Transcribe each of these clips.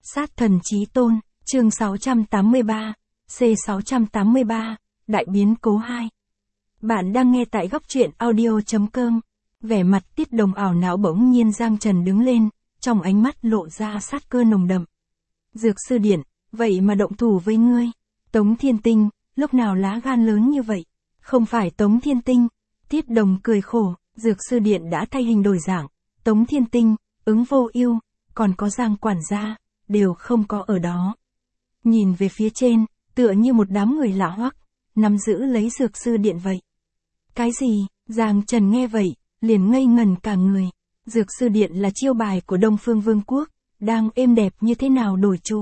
Sát thần chí tôn, chương 683, C683, Đại biến cố 2. Bạn đang nghe tại góc truyện audio.com. Vẻ mặt Tiết Đồng ảo não bỗng nhiên Giang Trần đứng lên, trong ánh mắt lộ ra sát cơ nồng đậm. Dược sư điện, vậy mà động thủ với ngươi. Tống Thiên Tinh, lúc nào lá gan lớn như vậy? Không phải Tống Thiên Tinh. Tiết Đồng cười khổ, dược sư điện đã thay hình đổi dạng. Tống Thiên Tinh, Ứng Vô Ưu, còn có Giang quản gia, đều không có ở đó. Nhìn về phía trên, tựa như một đám người lạ hoắc, nắm giữ lấy dược sư điện vậy. Cái gì? Giang Trần nghe vậy, liền ngây ngẩn cả người. Dược sư điện là chiêu bài của Đông Phương Vương quốc, đang êm đẹp như thế nào đổi chủ.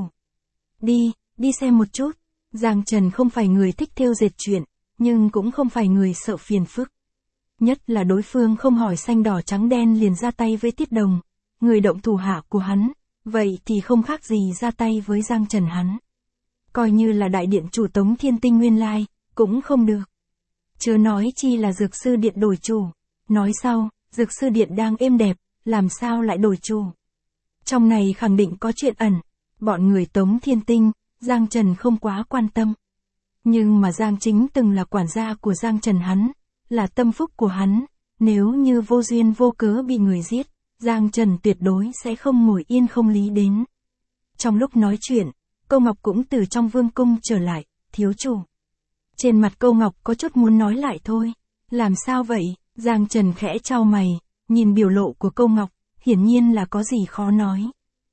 Đi xem một chút. Giang Trần không phải người thích thêu dệt chuyện, nhưng cũng không phải người sợ phiền phức. Nhất là đối phương không hỏi xanh đỏ trắng đen liền ra tay với Tiết Đồng, người động thủ hạ của hắn, vậy thì không khác gì ra tay với Giang Trần hắn. Coi như là đại điện chủ Tống Thiên Tinh nguyên lai, cũng không được. Chớ nói chi là dược sư điện đổi chủ. Nói sau, dược sư điện đang êm đẹp, làm sao lại đổi chủ. Trong này khẳng định có chuyện ẩn, bọn người Tống Thiên Tinh, Giang Trần không quá quan tâm. Nhưng mà Giang Chính từng là quản gia của Giang Trần hắn, là tâm phúc của hắn, nếu như vô duyên vô cớ bị người giết, Giang Trần tuyệt đối sẽ không ngồi yên không lý đến. Trong lúc nói chuyện, Câu Ngọc cũng từ trong vương cung trở lại, thiếu chủ. Trên mặt Câu Ngọc có chút muốn nói lại thôi. Làm sao vậy? Giang Trần khẽ chau mày, nhìn biểu lộ của Câu Ngọc, hiển nhiên là có gì khó nói.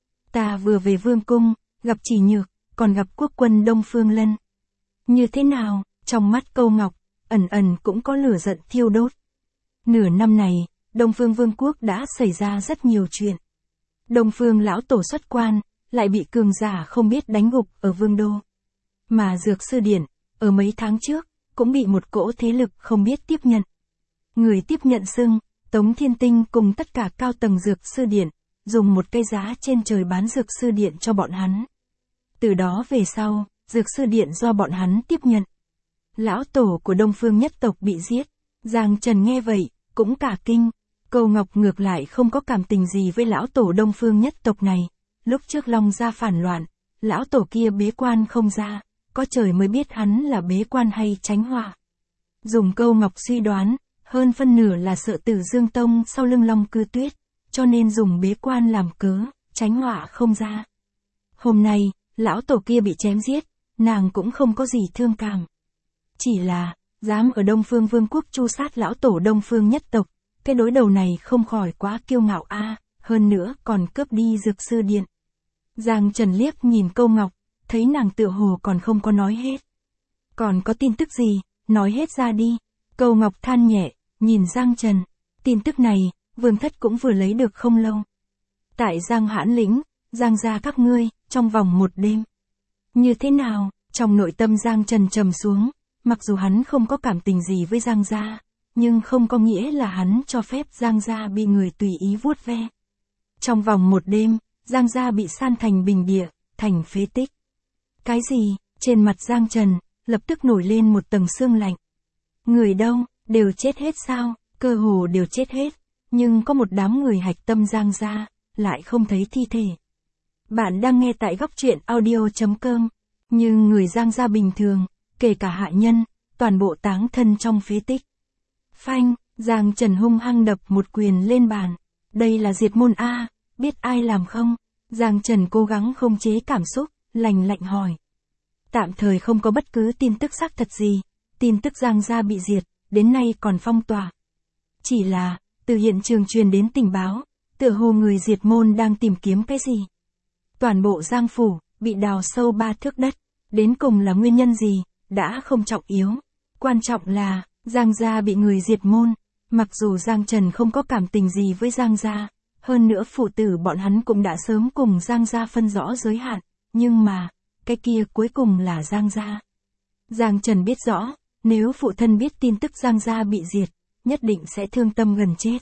Ta vừa về vương cung, gặp Chỉ Nhược, còn gặp quốc quân Đông Phương Lân. Như thế nào? Trong mắt Câu Ngọc, ẩn ẩn cũng có lửa giận thiêu đốt. Nửa năm này, Đông Phương Vương quốc đã xảy ra rất nhiều chuyện. Đông Phương lão tổ xuất quan, lại bị cường giả không biết đánh gục ở vương đô. Mà dược sư điện, ở mấy tháng trước, cũng bị một cỗ thế lực không biết tiếp nhận. Người tiếp nhận xưng, Tống Thiên Tinh cùng tất cả cao tầng dược sư điện, dùng một cây giá trên trời bán dược sư điện cho bọn hắn. Từ đó về sau, dược sư điện do bọn hắn tiếp nhận. Lão tổ của Đông Phương nhất tộc bị giết. Giang Trần nghe vậy, cũng cả kinh. Câu Ngọc ngược lại không có cảm tình gì với lão tổ Đông Phương nhất tộc này. Lúc trước Long gia phản loạn, lão tổ kia bế quan không ra, có trời mới biết hắn là bế quan hay tránh họa. Dùng Câu Ngọc suy đoán, hơn phân nửa là sợ Tử Dương Tông sau lưng Long Cư Tuyết, cho nên dùng bế quan làm cớ, tránh họa không ra. Hôm nay, lão tổ kia bị chém giết, nàng cũng không có gì thương cảm. Chỉ là, dám ở Đông Phương Vương quốc tru sát lão tổ Đông Phương nhất tộc, cái đối đầu này không khỏi quá kiêu ngạo a, hơn nữa còn cướp đi dược sư điện. Giang Trần liếc nhìn Câu Ngọc, thấy nàng tựa hồ còn không có nói hết. Còn có tin tức gì, nói hết ra đi. Câu Ngọc than nhẹ, nhìn Giang Trần. Tin tức này, Vương thất cũng vừa lấy được không lâu. Tại Giang Hãn Lĩnh, Giang gia các ngươi, trong vòng một đêm. Như thế nào? Trong nội tâm Giang Trần trầm xuống, mặc dù hắn không có cảm tình gì với Giang gia, nhưng không có nghĩa là hắn cho phép Giang gia bị người tùy ý vuốt ve. Trong vòng một đêm, Giang gia bị san thành bình địa, thành phế tích. Cái gì? Trên mặt Giang Trần, lập tức nổi lên một tầng sương lạnh. Người đâu, đều chết hết sao? Cơ hồ đều chết hết, nhưng có một đám người hạch tâm Giang gia, lại không thấy thi thể. Bạn đang nghe tại góc truyện audio.com, nhưng người Giang gia bình thường, kể cả hạ nhân, toàn bộ táng thân trong phế tích. Phanh, Giang Trần hung hăng đập một quyền lên bàn. Đây là diệt môn A, biết ai làm không? Giang Trần cố gắng không chế cảm xúc, lạnh lạnh hỏi. Tạm thời không có bất cứ tin tức xác thật gì, tin tức Giang gia bị diệt, đến nay còn phong tỏa. Chỉ là, từ hiện trường truyền đến tình báo, tựa hồ người diệt môn đang tìm kiếm cái gì. Toàn bộ Giang phủ, bị đào sâu 3 thước đất, đến cùng là nguyên nhân gì, đã không trọng yếu. Quan trọng là, Giang gia bị người diệt môn, mặc dù Giang Trần không có cảm tình gì với Giang gia, hơn nữa phụ tử bọn hắn cũng đã sớm cùng Giang gia phân rõ giới hạn, nhưng mà, cái kia cuối cùng là Giang gia. Giang Trần biết rõ, nếu phụ thân biết tin tức Giang gia bị diệt, nhất định sẽ thương tâm gần chết.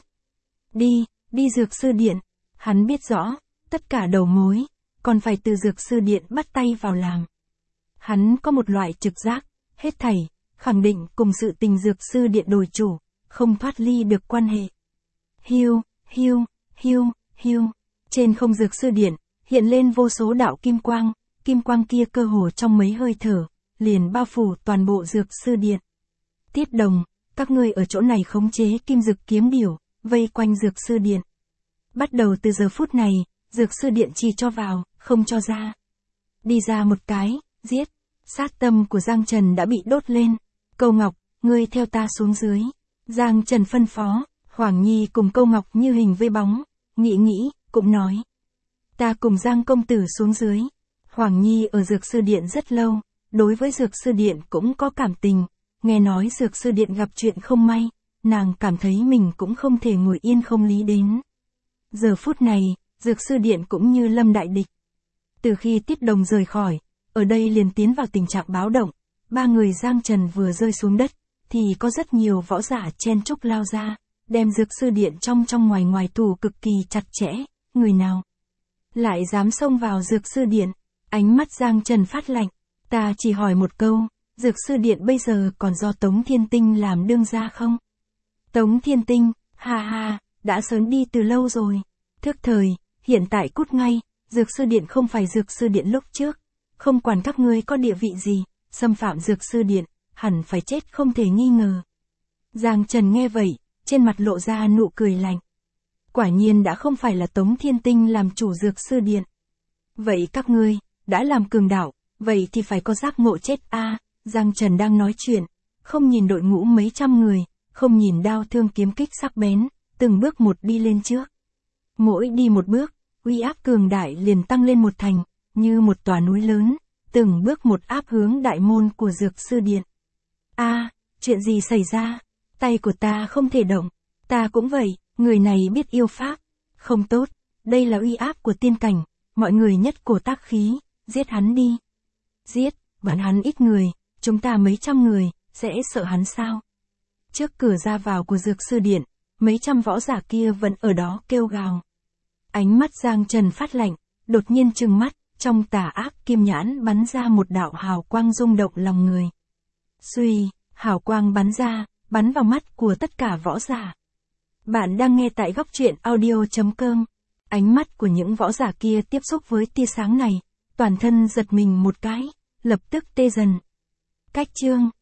Đi dược sư điện, hắn biết rõ, tất cả đầu mối, còn phải từ dược sư điện bắt tay vào làm. Hắn có một loại trực giác, hết thảy, khẳng định cùng sự tình dược sư điện đổi chủ, không thoát ly được quan hệ. Hiu, trên không dược sư điện, hiện lên vô số đạo kim quang kia cơ hồ trong mấy hơi thở, liền bao phủ toàn bộ dược sư điện. Tiết Đồng, các ngươi ở chỗ này khống chế kim dực kiếm điểu, vây quanh dược sư điện. Bắt đầu từ giờ phút này, dược sư điện chỉ cho vào, không cho ra. Đi ra một cái, giết. Sát tâm của Giang Trần đã bị đốt lên. Câu Ngọc, ngươi theo ta xuống dưới. Giang Trần phân phó, Hoàng Nhi cùng Câu Ngọc như hình với bóng, nghĩ, cũng nói. Ta cùng Giang công tử xuống dưới. Hoàng Nhi ở dược sư điện rất lâu, đối với dược sư điện cũng có cảm tình, nghe nói dược sư điện gặp chuyện không may, nàng cảm thấy mình cũng không thể ngồi yên không lý đến. Giờ phút này, dược sư điện cũng như lâm đại địch. Từ khi Tiết Đồng rời khỏi, ở đây liền tiến vào tình trạng báo động, ba người Giang Trần vừa rơi xuống đất, thì có rất nhiều võ giả chen chúc lao ra, đem dược sư điện trong ngoài thủ cực kỳ chặt chẽ, người nào lại dám xông vào dược sư điện. Ánh mắt Giang Trần phát lạnh, ta chỉ hỏi một câu, dược sư điện bây giờ còn do Tống Thiên Tinh làm đương gia không? Tống Thiên Tinh, ha, đã sớm đi từ lâu rồi. Thức thời, hiện tại cút ngay, dược sư điện không phải dược sư điện lúc trước, không quản các ngươi có địa vị gì, xâm phạm dược sư điện, hẳn phải chết không thể nghi ngờ. Giang Trần nghe vậy, trên mặt lộ ra nụ cười lạnh. Quả nhiên đã không phải là Tống Thiên Tinh làm chủ dược sư điện. Vậy các ngươi, đã làm cường đạo, vậy thì phải có giác ngộ chết a. Giang Trần đang nói chuyện, không nhìn đội ngũ mấy trăm người, không nhìn đao thương kiếm kích sắc bén, từng bước một đi lên trước. Mỗi đi một bước, uy áp cường đại liền tăng lên một thành, như một tòa núi lớn, từng bước một áp hướng đại môn của dược sư điện. Chuyện gì xảy ra? Tay của ta không thể động. Ta cũng vậy, người này biết yêu pháp. Không tốt, đây là uy áp của tiên cảnh, mọi người nhất cổ tác khí, giết hắn đi. Giết, bọn hắn ít người, chúng ta mấy trăm người, sẽ sợ hắn sao? Trước cửa ra vào của dược sư điện, mấy trăm võ giả kia vẫn ở đó kêu gào. Ánh mắt Giang Trần phát lạnh, đột nhiên trừng mắt, trong tà ác kim nhãn bắn ra một đạo hào quang rung động lòng người. Suy, hào quang bắn ra, bắn vào mắt của tất cả võ giả. Bạn đang nghe tại góc truyện audio.com. Ánh mắt của những võ giả kia tiếp xúc với tia sáng này, toàn thân giật mình một cái, lập tức tê dần. Cách chương